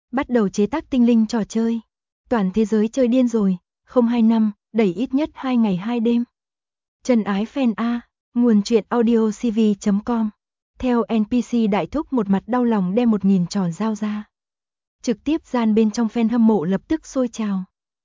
Bắt đầu chế tác tinh linh trò chơi. Toàn thế giới chơi điên rồi, 025, đẩy ít nhất 2 ngày 2 đêm. Trần ái fan A, nguồn truyện audio cv.com. Theo NPC đại thúc một mặt đau lòng đem 1000 tròn giao ra. Trực tiếp gian bên trong fan hâm mộ lập tức sôi trào.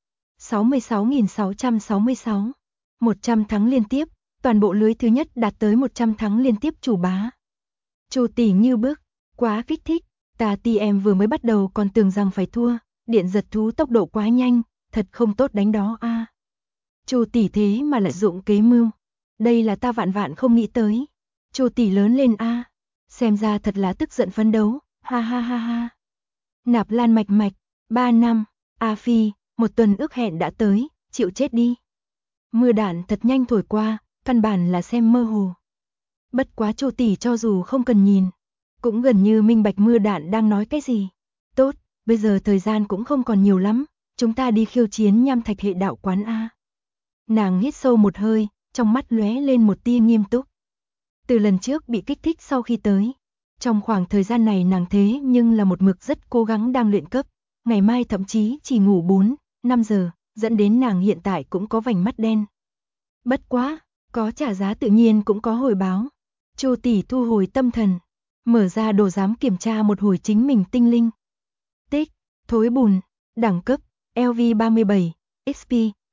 66.666, 100 thắng liên tiếp, toàn bộ lưới thứ nhất đạt tới 100 thắng liên tiếp chủ bá. Chu tỷ như bức, quá kích thích, ta TM vừa mới bắt đầu còn tưởng rằng phải thua, điện giật thú tốc độ quá nhanh, thật không tốt đánh đó a. Chu tỷ thế mà lại dụng kế mưu, đây là ta vạn vạn không nghĩ tới. Chu tỷ lớn lên a, xem ra thật là tức giận phấn đấu, ha ha ha ha. Nạp Lan mạch mạch, 3 năm, A Phi, 1 tuần ước hẹn đã tới, chịu chết đi. Mưa đạn thật nhanh thổi qua, căn bản là xem mơ hồ. Bất quá Chu tỷ cho dù không cần nhìn, cũng gần như minh bạch mưa đạn đang nói cái gì. Tốt, bây giờ thời gian cũng không còn nhiều lắm, chúng ta đi khiêu chiến Nham Thạch hệ đạo quán A. Nàng hít sâu một hơi, trong mắt lóe lên một tia nghiêm túc. Từ lần trước bị kích thích sau khi tới, trong khoảng thời gian này nàng thế nhưng là một mực rất cố gắng đang luyện cấp, ngày mai thậm chí chỉ ngủ 4, 5 giờ, dẫn đến nàng hiện tại cũng có vành mắt đen. Bất quá, có trả giá tự nhiên cũng có hồi báo. Chu tỷ thu hồi tâm thần, mở ra đồ giám kiểm tra một hồi chính mình tinh linh. Tích, thối bùn, đẳng cấp, LV37, XP,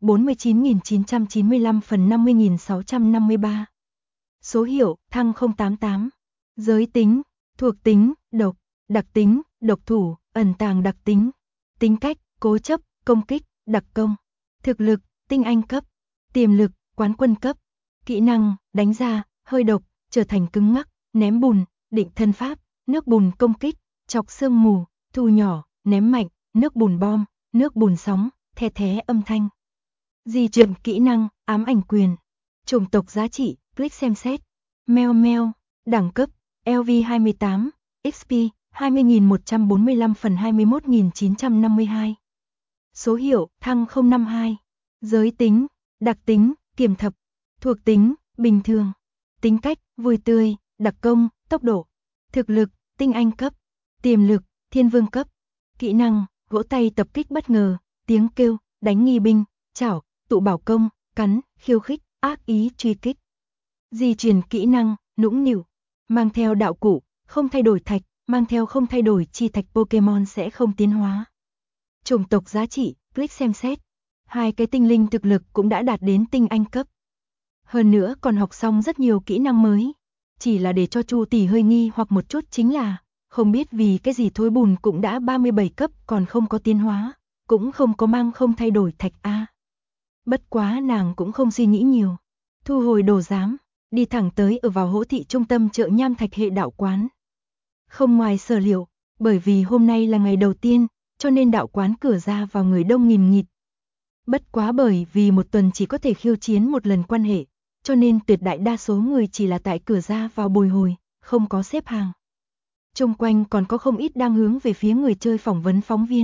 49.995 phần 50.653. Số hiệu, thăng 088. Giới tính, thuộc tính, độc, đặc tính, độc thủ, ẩn tàng đặc tính. Tính cách, cố chấp, công kích, đặc công. Thực lực, tinh anh cấp. Tiềm lực, quán quân cấp. Kỹ năng, đánh ra, hơi độc, trở thành cứng ngắc, ném bùn, định thân pháp, nước bùn công kích, chọc sương mù, thu nhỏ, ném mạnh, nước bùn bom, nước bùn sóng, the thé âm thanh. Di chuyển kỹ năng, ám ảnh quyền. Chủng tộc giá trị, click xem xét. Meo meo, đẳng cấp, LV28, XP, 20.145 phần 21.952. Số hiệu, thăng 052. Giới tính, đặc tính, kiềm thập. Thuộc tính, bình thường. Tính cách, vui tươi, đặc công, tốc độ. Thực lực, tinh anh cấp. Tiềm lực, thiên vương cấp. Kỹ năng, vỗ tay tập kích bất ngờ, tiếng kêu, đánh nghi binh, chảo, tụ bảo công, cắn, khiêu khích, ác ý truy kích. Di chuyển kỹ năng, nũng nịu. Mang theo đạo cụ, không thay đổi thạch, mang theo không thay đổi chi thạch Pokemon sẽ không tiến hóa. Chủng tộc giá trị, click xem xét. 2 cái tinh linh thực lực cũng đã đạt đến tinh anh cấp. Hơn nữa còn học xong rất nhiều kỹ năng mới. Chỉ là để cho Chu tỷ hơi nghi hoặc một chút chính là, không biết vì cái gì thối bùn cũng đã 37 cấp còn không có tiến hóa, cũng không có mang không thay đổi thạch A. Bất quá nàng cũng không suy nghĩ nhiều. Thu hồi đồ giám, đi thẳng tới ở vào hỗ thị trung tâm chợ Nham Thạch hệ đạo quán. Không ngoài sở liệu, bởi vì hôm nay là ngày đầu tiên, cho nên đạo quán cửa ra vào người đông nghìn nghịt. Bất quá bởi vì 1 tuần chỉ có thể khiêu chiến 1 lần quan hệ, cho nên tuyệt đại đa số người chỉ là tại cửa ra vào bồi hồi, không có xếp hàng. Xung quanh còn có không ít đang hướng về phía người chơi phỏng vấn phóng viên.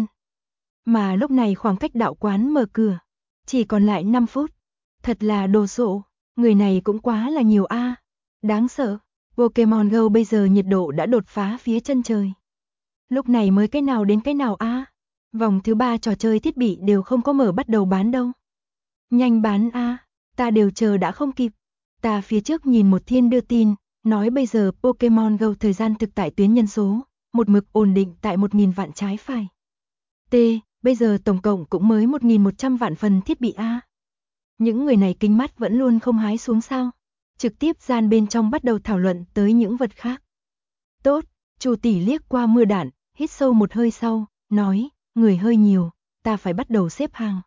Mà lúc này khoảng cách đạo quán mở cửa, chỉ còn lại 5 phút. Thật là đồ sộ, người này cũng quá là nhiều a. Đáng sợ, Pokemon Go bây giờ nhiệt độ đã đột phá phía chân trời. Lúc này mới cái nào đến cái nào a. Vòng thứ 3 trò chơi thiết bị đều không có mở bắt đầu bán đâu. Nhanh bán a, ta đều chờ đã không kịp. Ta phía trước nhìn một thiên đưa tin, nói bây giờ Pokemon Go thời gian thực tại tuyến nhân số, một mực ổn định tại 1.000 vạn trái phải. T, bây giờ tổng cộng cũng mới 1.100 vạn phần thiết bị a. Những người này kính mắt vẫn luôn không hái xuống sao? Trực tiếp gian bên trong bắt đầu thảo luận tới những vật khác. Tốt, Chu tỷ liếc qua mưa đạn, hít sâu một hơi sau, nói, người hơi nhiều, ta phải bắt đầu xếp hàng.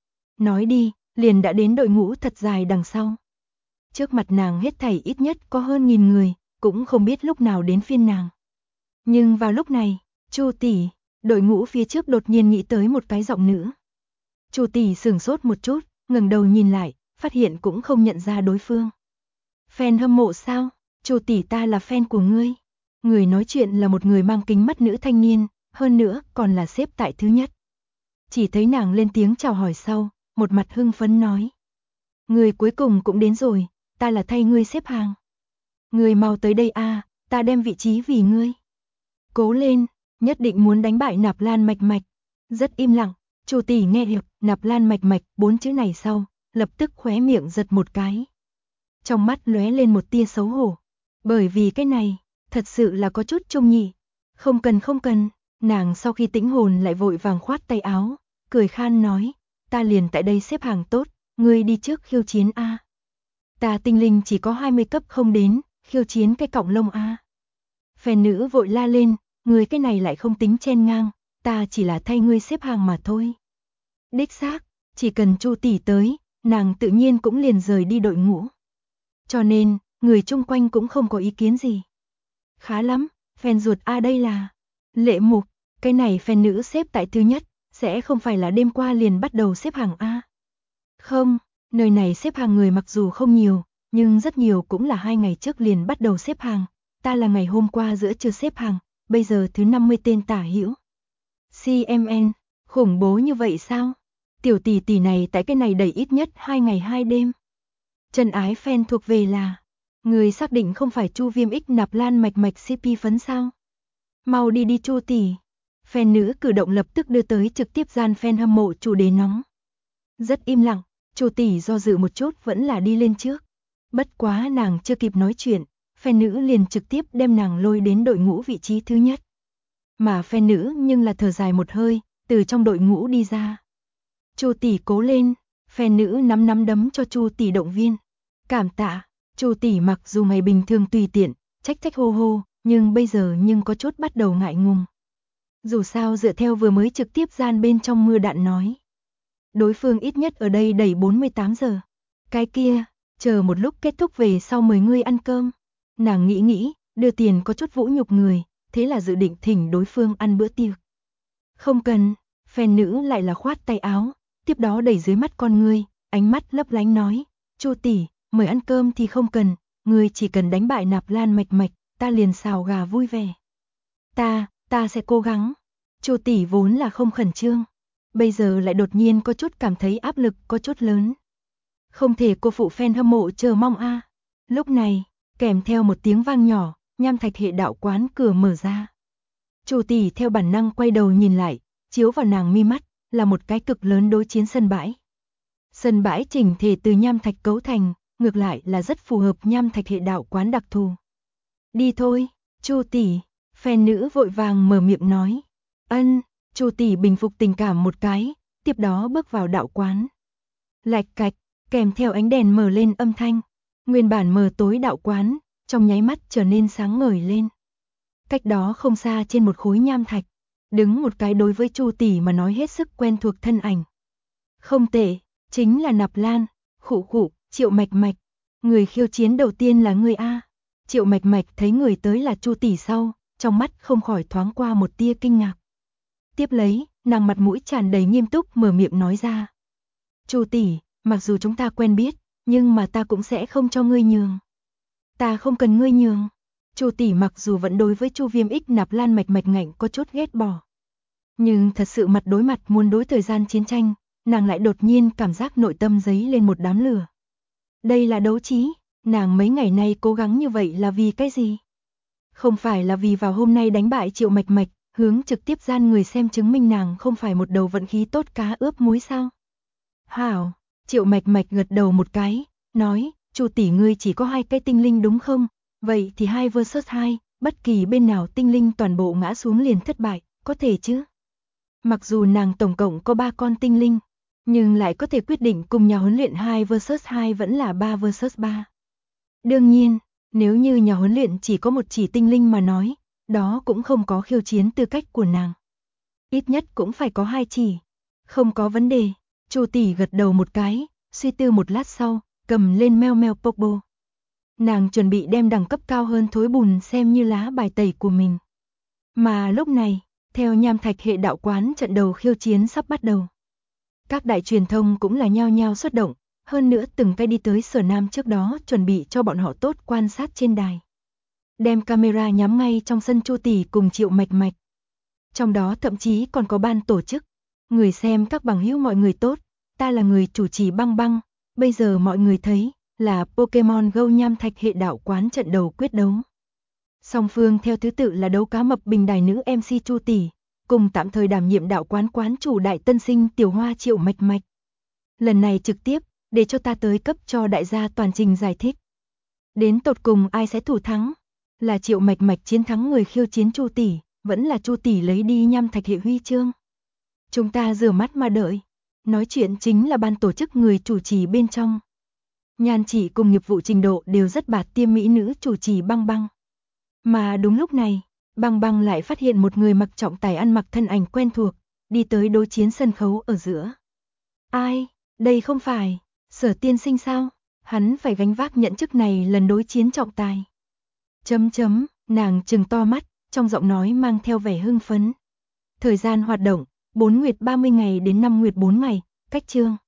Nói đi, liền đã đến đội ngũ thật dài đằng sau. Trước mặt nàng hết thảy ít nhất có hơn 1000 người, cũng không biết lúc nào đến phiên nàng. Nhưng vào lúc này, Chu tỷ, đội ngũ phía trước đột nhiên nghĩ tới một cái giọng nữ. Chu tỷ sửng sốt một chút, ngẩng đầu nhìn lại, phát hiện cũng không nhận ra đối phương. Fan hâm mộ sao? Chu tỷ ta là fan của ngươi. Người nói chuyện là một người mang kính mắt nữ thanh niên, hơn nữa còn là xếp tại thứ nhất. Chỉ thấy nàng lên tiếng chào hỏi sau, một mặt hưng phấn nói. Người cuối cùng cũng đến rồi, ta là thay ngươi xếp hàng. Người mau tới đây a, ta đem vị trí vì ngươi. Cố lên, nhất định muốn đánh bại Nạp Lan Mạch Mạch. Rất im lặng, Chu tỷ nghe được Nạp Lan Mạch Mạch 4 chữ này sau, lập tức khóe miệng giật một cái. Trong mắt lóe lên một tia xấu hổ, bởi vì cái này, thật sự là có chút trông nhị. Không cần, nàng sau khi tĩnh hồn lại vội vàng khoát tay áo, cười khan nói, ta liền tại đây xếp hàng tốt, ngươi đi trước khiêu chiến a. Ta tinh linh chỉ có 20 cấp không đến, khiêu chiến cái cọng lông a. Phèn nữ vội la lên, ngươi cái này lại không tính chen ngang, ta chỉ là thay ngươi xếp hàng mà thôi. Đích xác, chỉ cần Chu tỷ tới, nàng tự nhiên cũng liền rời đi đội ngũ. Cho nên, người chung quanh cũng không có ý kiến gì. Khá lắm, phèn ruột a đây là Lệ Mục, cái này phèn nữ xếp tại thứ nhất, sẽ không phải là đêm qua liền bắt đầu xếp hàng a. Không, nơi này xếp hàng người mặc dù không nhiều, nhưng rất nhiều cũng là 2 ngày trước liền bắt đầu xếp hàng, ta là ngày hôm qua giữa trưa xếp hàng, bây giờ thứ 50 tên tả hữu. CMN, khủng bố như vậy sao? Tiểu tỷ tỷ này tại cái này đẩy ít nhất 2 ngày 2 đêm. Trần ái fan thuộc về là, người xác định không phải Chu Viêm X Nạp Lan Mạch Mạch CP phấn sao? Mau đi đi Chu tỷ. Fan nữ cử động lập tức đưa tới trực tiếp gian fan hâm mộ chủ đề nóng. Rất im lặng, Chu tỷ do dự một chút vẫn là đi lên trước. Bất quá nàng chưa kịp nói chuyện, fan nữ liền trực tiếp đem nàng lôi đến đội ngũ vị trí thứ nhất. Mà fan nữ nhưng là thở dài một hơi, từ trong đội ngũ đi ra. Chu tỷ cố lên, fan nữ nắm đấm cho Chu tỷ động viên. Cảm tạ, Chu tỷ mặc dù ngày bình thường tùy tiện, trách hô hô, nhưng bây giờ nhưng có chút bắt đầu ngại ngùng. Dù sao dựa theo vừa mới trực tiếp gian bên trong mưa đạn nói, đối phương ít nhất ở đây đẩy 48 giờ. Cái kia, chờ một lúc kết thúc về sau mời ngươi ăn cơm. Nàng nghĩ, đưa tiền có chút vũ nhục người, thế là dự định thỉnh đối phương ăn bữa tiệc. Không cần, fan nữ lại là khoát tay áo, tiếp đó đẩy dưới mắt con ngươi, ánh mắt lấp lánh nói, Chu tỷ, mời ăn cơm thì không cần, ngươi chỉ cần đánh bại Nạp Lan Mạch Mạch, ta liền xào gà vui vẻ. Ta sẽ cố gắng. Chu tỷ vốn là không khẩn trương, bây giờ lại đột nhiên có chút cảm thấy áp lực có chút lớn. Không thể cô phụ fan hâm mộ chờ mong a. Lúc này, kèm theo một tiếng vang nhỏ, Nham Thạch hệ đạo quán cửa mở ra. Chu tỷ theo bản năng quay đầu nhìn lại, chiếu vào nàng mi mắt, là một cái cực lớn đối chiến sân bãi. Sân bãi chỉnh thể từ nham thạch cấu thành, ngược lại là rất phù hợp Nham Thạch hệ đạo quán đặc thù. Đi thôi, Chu tỷ, fan nữ vội vàng mở miệng nói. Ân, Chu tỷ bình phục tình cảm một cái, tiếp đó bước vào đạo quán. Lạch cạch, kèm theo ánh đèn mở lên âm thanh, nguyên bản mờ tối đạo quán, trong nháy mắt trở nên sáng ngời lên. Cách đó không xa trên một khối nham thạch, đứng một cái đối với Chu tỷ mà nói hết sức quen thuộc thân ảnh. Không tệ, chính là Nạp Lan, khụ, Triệu Mạch Mạch. Người khiêu chiến đầu tiên là người a. Triệu Mạch Mạch thấy người tới là Chu tỷ sau, trong mắt không khỏi thoáng qua một tia kinh ngạc. Tiếp lấy, nàng mặt mũi tràn đầy nghiêm túc mở miệng nói ra. Chu tỷ, mặc dù chúng ta quen biết, nhưng mà ta cũng sẽ không cho ngươi nhường. Ta không cần ngươi nhường. Chu tỷ mặc dù vẫn đối với Chu Viêm X Nạp Lan Mạch Mạch ngạnh có chút ghét bỏ, nhưng thật sự mặt đối mặt muốn đối thời gian chiến tranh, nàng lại đột nhiên cảm giác nội tâm dấy lên một đám lửa. Đây là đấu trí, nàng mấy ngày nay cố gắng như vậy là vì cái gì? Không phải là vì vào hôm nay đánh bại Triệu Mạch Mạch, hướng trực tiếp gian người xem chứng minh nàng không phải một đầu vận khí tốt cá ướp muối sao? Hảo, Triệu Mạch Mạch gật đầu một cái, nói, Chu tỷ ngươi chỉ có 2 cái tinh linh đúng không? Vậy thì 2 vs 2, bất kỳ bên nào tinh linh toàn bộ ngã xuống liền thất bại, có thể chứ? Mặc dù nàng tổng cộng có 3 con tinh linh, nhưng lại có thể quyết định cùng nhà huấn luyện 2 vs 2 vẫn là 3 vs 3. Đương nhiên, nếu như nhà huấn luyện chỉ có một chỉ tinh linh mà nói, đó cũng không có khiêu chiến tư cách của nàng. Ít nhất cũng phải có 2 chỉ. Không có vấn đề, Chu tỷ gật đầu một cái, suy tư một lát sau, cầm lên meo meo Popo. Nàng chuẩn bị đem đẳng cấp cao hơn thối bùn xem như lá bài tẩy của mình. Mà lúc này, theo Nham Thạch hệ đạo quán trận đầu khiêu chiến sắp bắt đầu. Các đại truyền thông cũng là nhao nhao xuất động, hơn nữa từng cái đi tới Sở Nam trước đó chuẩn bị cho bọn họ tốt quan sát trên đài. Đem camera nhắm ngay trong sân Chu tỷ cùng Triệu Mạch Mạch. Trong đó thậm chí còn có ban tổ chức. Người xem các bằng hữu mọi người tốt, ta là người chủ trì Băng Băng, bây giờ mọi người thấy là Pokemon Go Nham Thạch hệ đạo quán trận đầu quyết đấu. Song phương theo thứ tự là đấu cá mập bình đài nữ MC Chu Tỷ, cùng tạm thời đảm nhiệm đạo quán quán chủ đại tân sinh Tiểu Hoa Triệu Mạch Mạch. Lần này trực tiếp, để cho ta tới cấp cho đại gia toàn trình giải thích. Đến tột cùng ai sẽ thủ thắng? Là Triệu Mạch Mạch chiến thắng người khiêu chiến Chu Tỷ, vẫn là Chu Tỷ lấy đi nham thạch hệ huy chương? Chúng ta rửa mắt mà đợi. Nói chuyện chính là ban tổ chức người chủ trì bên trong. Nhan Chỉ cùng nghiệp vụ trình độ đều rất bạt tiêm mỹ nữ chủ trì Băng Băng. Mà đúng lúc này, Băng Băng lại phát hiện một người mặc trọng tài ăn mặc thân ảnh quen thuộc, đi tới đối chiến sân khấu ở giữa. Ai, đây không phải Sở tiên sinh sao? Hắn phải gánh vác nhận chức này lần đối chiến trọng tài. Nàng trừng to mắt, trong giọng nói mang theo vẻ hưng phấn. Thời gian hoạt động, 4 nguyệt 30 ngày đến 5 nguyệt 4 ngày, cách chương.